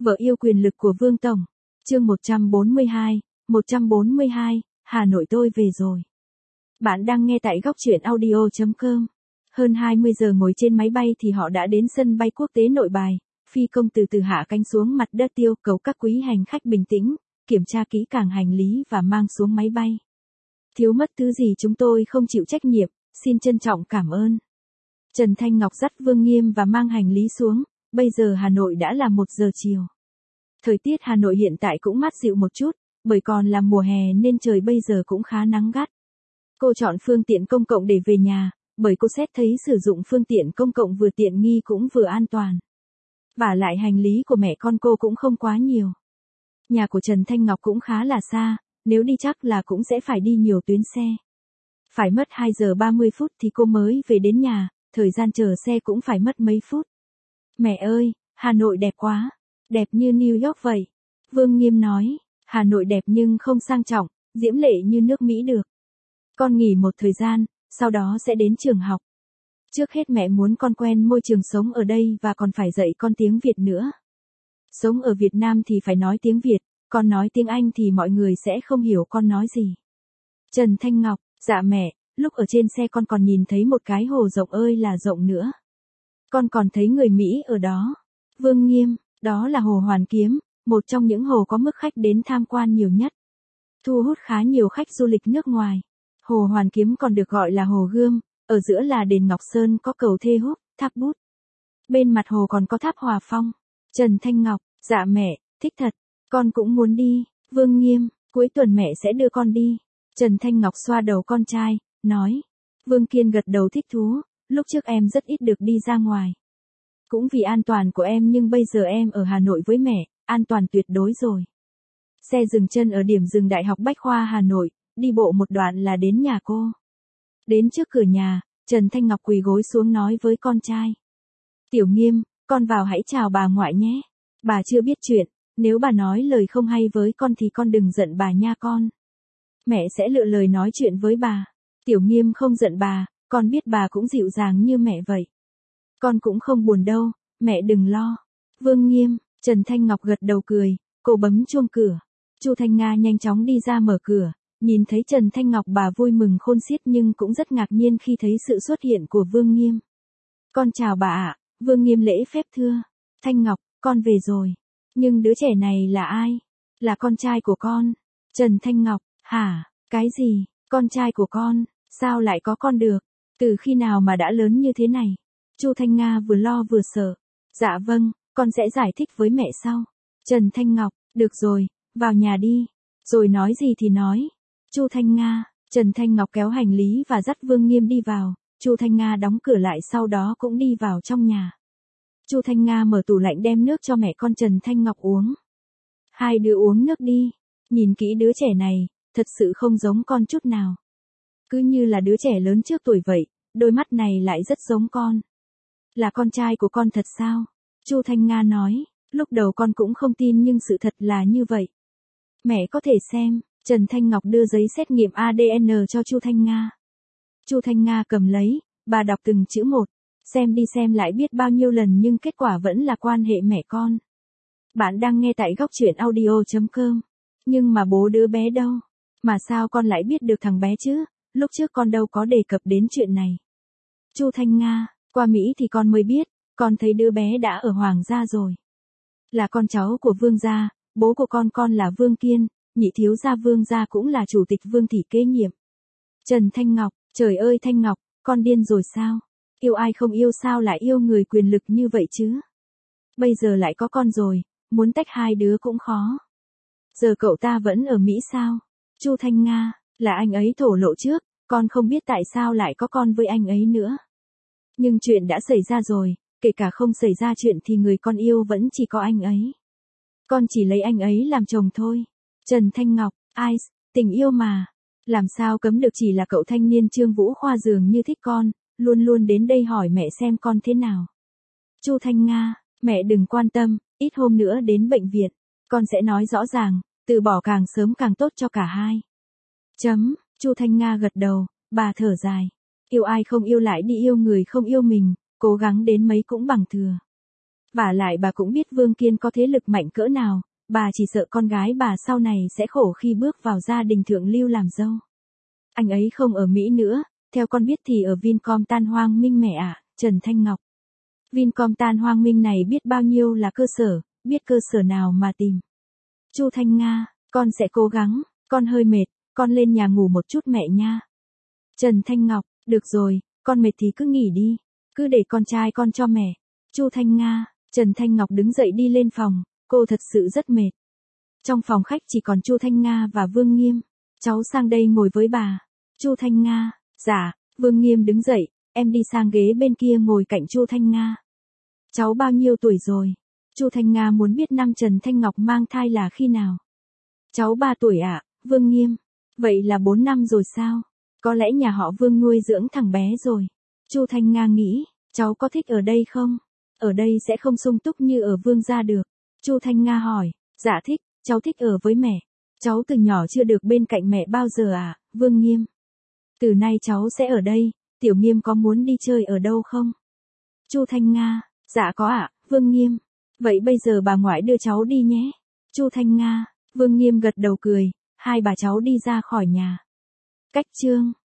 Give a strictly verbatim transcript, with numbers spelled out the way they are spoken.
Vợ yêu quyền lực của Vương Tổng. Chương một trăm bốn mươi hai, một trăm bốn mươi hai, Hà Nội tôi về rồi. Bạn đang nghe tại góc truyện audio chấm com. Hơn hai mươi giờ ngồi trên máy bay thì họ đã đến sân bay quốc tế Nội Bài. Phi công từ từ hạ cánh xuống mặt đất yêu cầu các quý hành khách bình tĩnh, kiểm tra kỹ càng hành lý và mang xuống máy bay. Thiếu mất thứ gì chúng tôi không chịu trách nhiệm, xin trân trọng cảm ơn. Trần Thanh Ngọc dắt Vương Nghiêm và mang hành lý xuống, bây giờ Hà Nội đã là một giờ chiều. Thời tiết Hà Nội hiện tại cũng mát dịu một chút, bởi còn là mùa hè nên trời bây giờ cũng khá nắng gắt. Cô chọn phương tiện công cộng để về nhà, bởi cô xét thấy sử dụng phương tiện công cộng vừa tiện nghi cũng vừa an toàn. Vả lại hành lý của mẹ con cô cũng không quá nhiều. Nhà của Trần Thanh Ngọc cũng khá là xa, nếu đi chắc là cũng sẽ phải đi nhiều tuyến xe. Phải mất hai giờ ba mươi phút thì cô mới về đến nhà, thời gian chờ xe cũng phải mất mấy phút. Mẹ ơi, Hà Nội đẹp quá, đẹp như New York vậy. Vương Nghiêm nói, Hà Nội đẹp nhưng không sang trọng, diễm lệ như nước Mỹ được. Con nghỉ một thời gian, sau đó sẽ đến trường học. Trước hết mẹ muốn con quen môi trường sống ở đây và còn phải dạy con tiếng Việt nữa. Sống ở Việt Nam thì phải nói tiếng Việt, con nói tiếng Anh thì mọi người sẽ không hiểu con nói gì. Trần Thanh Ngọc, dạ mẹ, lúc ở trên xe con còn nhìn thấy một cái hồ rộng ơi là rộng nữa. Con còn thấy người Mỹ ở đó. Vương Nghiêm, đó là hồ Hoàn Kiếm, một trong những hồ có mức khách đến tham quan nhiều nhất. Thu hút khá nhiều khách du lịch nước ngoài. Hồ Hoàn Kiếm còn được gọi là hồ Gươm, ở giữa là đền Ngọc Sơn có cầu Thê Húc, tháp bút. Bên mặt hồ còn có tháp Hòa Phong. Trần Thanh Ngọc, dạ mẹ, thích thật, con cũng muốn đi. Vương Nghiêm, cuối tuần mẹ sẽ đưa con đi. Trần Thanh Ngọc xoa đầu con trai, nói. Vương Kiên gật đầu thích thú, lúc trước em rất ít được đi ra ngoài. Cũng vì an toàn của em nhưng bây giờ em ở Hà Nội với mẹ, an toàn tuyệt đối rồi. Xe dừng chân ở điểm dừng Đại học Bách khoa Hà Nội, đi bộ một đoạn là đến nhà cô. Đến trước cửa nhà, Trần Thanh Ngọc quỳ gối xuống nói với con trai. Tiểu Nghiêm, con vào hãy chào bà ngoại nhé. Bà chưa biết chuyện, nếu bà nói lời không hay với con thì con đừng giận bà nha con. Mẹ sẽ lựa lời nói chuyện với bà. Tiểu Nghiêm không giận bà, con biết bà cũng dịu dàng như mẹ vậy. Con cũng không buồn đâu, mẹ đừng lo. Vương Nghiêm, Trần Thanh Ngọc gật đầu cười, cô bấm chuông cửa. Chu Thanh Nga nhanh chóng đi ra mở cửa, nhìn thấy Trần Thanh Ngọc bà vui mừng khôn xiết nhưng cũng rất ngạc nhiên khi thấy sự xuất hiện của Vương Nghiêm. Con chào bà ạ, Vương Nghiêm lễ phép thưa. Thanh Ngọc, con về rồi. Nhưng đứa trẻ này là ai? Là con trai của con. Trần Thanh Ngọc, hả, cái gì, con trai của con, sao lại có con được? Từ khi nào mà đã lớn như thế này? Chu Thanh Nga vừa lo vừa sợ. Dạ vâng, con sẽ giải thích với mẹ sau. Trần Thanh Ngọc, được rồi, vào nhà đi. Rồi nói gì thì nói. Chu Thanh Nga, Trần Thanh Ngọc kéo hành lý và dắt Vương Nghiêm đi vào. Chu Thanh Nga đóng cửa lại sau đó cũng đi vào trong nhà. Chu Thanh Nga mở tủ lạnh đem nước cho mẹ con Trần Thanh Ngọc uống. Hai đứa uống nước đi. Nhìn kỹ đứa trẻ này, thật sự không giống con chút nào. Cứ như là đứa trẻ lớn trước tuổi vậy, đôi mắt này lại rất giống con. Là con trai của con thật sao? Chu Thanh Nga nói, lúc đầu con cũng không tin nhưng sự thật là như vậy. Mẹ có thể xem. Trần Thanh Ngọc đưa giấy xét nghiệm a đê en cho Chu Thanh Nga. Chu Thanh Nga cầm lấy, bà đọc từng chữ một, xem đi xem lại biết bao nhiêu lần nhưng kết quả vẫn là quan hệ mẹ con. Bạn đang nghe tại góc truyện audio chấm com. Nhưng mà bố đứa bé đâu? Mà sao con lại biết được thằng bé chứ? Lúc trước con đâu có đề cập đến chuyện này. Chu Thanh Nga, qua Mỹ thì con mới biết, con thấy đứa bé đã ở Hoàng gia rồi. Là con cháu của Vương gia, bố của con con là Vương Kiên, nhị thiếu gia Vương gia cũng là chủ tịch Vương thị kế nhiệm. Trần Thanh Ngọc, trời ơi Thanh Ngọc, con điên rồi sao? Yêu ai không yêu sao lại yêu người quyền lực như vậy chứ? Bây giờ lại có con rồi, muốn tách hai đứa cũng khó. Giờ cậu ta vẫn ở Mỹ sao? Chu Thanh Nga, là anh ấy thổ lộ trước, con không biết tại sao lại có con với anh ấy nữa. Nhưng chuyện đã xảy ra rồi, kể cả không xảy ra chuyện thì người con yêu vẫn chỉ có anh ấy. Con chỉ lấy anh ấy làm chồng thôi. Trần Thanh Ngọc, ai, tình yêu mà. Làm sao cấm được, chỉ là cậu thanh niên Trương Vũ Khoa dường như thích con, luôn luôn đến đây hỏi mẹ xem con thế nào. Chu Thanh Nga, mẹ đừng quan tâm, ít hôm nữa đến bệnh viện, con sẽ nói rõ ràng, từ bỏ càng sớm càng tốt cho cả hai. Chấm, Chu Thanh Nga gật đầu, bà thở dài. Yêu ai không yêu lại đi yêu người không yêu mình, cố gắng đến mấy cũng bằng thừa. Vả lại bà cũng biết Vương Kiên có thế lực mạnh cỡ nào, bà chỉ sợ con gái bà sau này sẽ khổ khi bước vào gia đình thượng lưu làm dâu. Anh ấy không ở Mỹ nữa, theo con biết thì ở Vincom Tan Hoang Minh mẹ ạ, Trần Thanh Ngọc. Vincom Tan Hoang Minh này biết bao nhiêu là cơ sở, biết cơ sở nào mà tìm. Chu Thanh Nga, con sẽ cố gắng, con hơi mệt, con lên nhà ngủ một chút mẹ nha. Trần Thanh Ngọc, được rồi, con mệt thì cứ nghỉ đi, cứ để con trai con cho mẹ. Chu Thanh Nga, Trần Thanh Ngọc đứng dậy đi lên phòng, cô thật sự rất mệt. Trong phòng khách chỉ còn Chu Thanh Nga và Vương Nghiêm. Cháu sang đây ngồi với bà. Chu Thanh Nga, dạ, Vương Nghiêm đứng dậy, em đi sang ghế bên kia ngồi cạnh Chu Thanh Nga. Cháu bao nhiêu tuổi rồi? Chu Thanh Nga muốn biết năm Trần Thanh Ngọc mang thai là khi nào. Cháu ba tuổi ạ, à, Vương Nghiêm. Vậy là bốn năm rồi sao? Có lẽ nhà họ Vương nuôi dưỡng thằng bé rồi. Chu Thanh Nga nghĩ, cháu có thích ở đây không? Ở đây sẽ không sung túc như ở Vương gia được. Chu Thanh Nga hỏi, dạ thích, cháu thích ở với mẹ. Cháu từ nhỏ chưa được bên cạnh mẹ bao giờ à, Vương Nghiêm? Từ nay cháu sẽ ở đây, Tiểu Nghiêm có muốn đi chơi ở đâu không? Chu Thanh Nga, dạ có ạ, Vương Nghiêm. Vậy bây giờ bà ngoại đưa cháu đi nhé. Chu Thanh Nga, Vương Nghiêm gật đầu cười, hai bà cháu đi ra khỏi nhà. Cách chương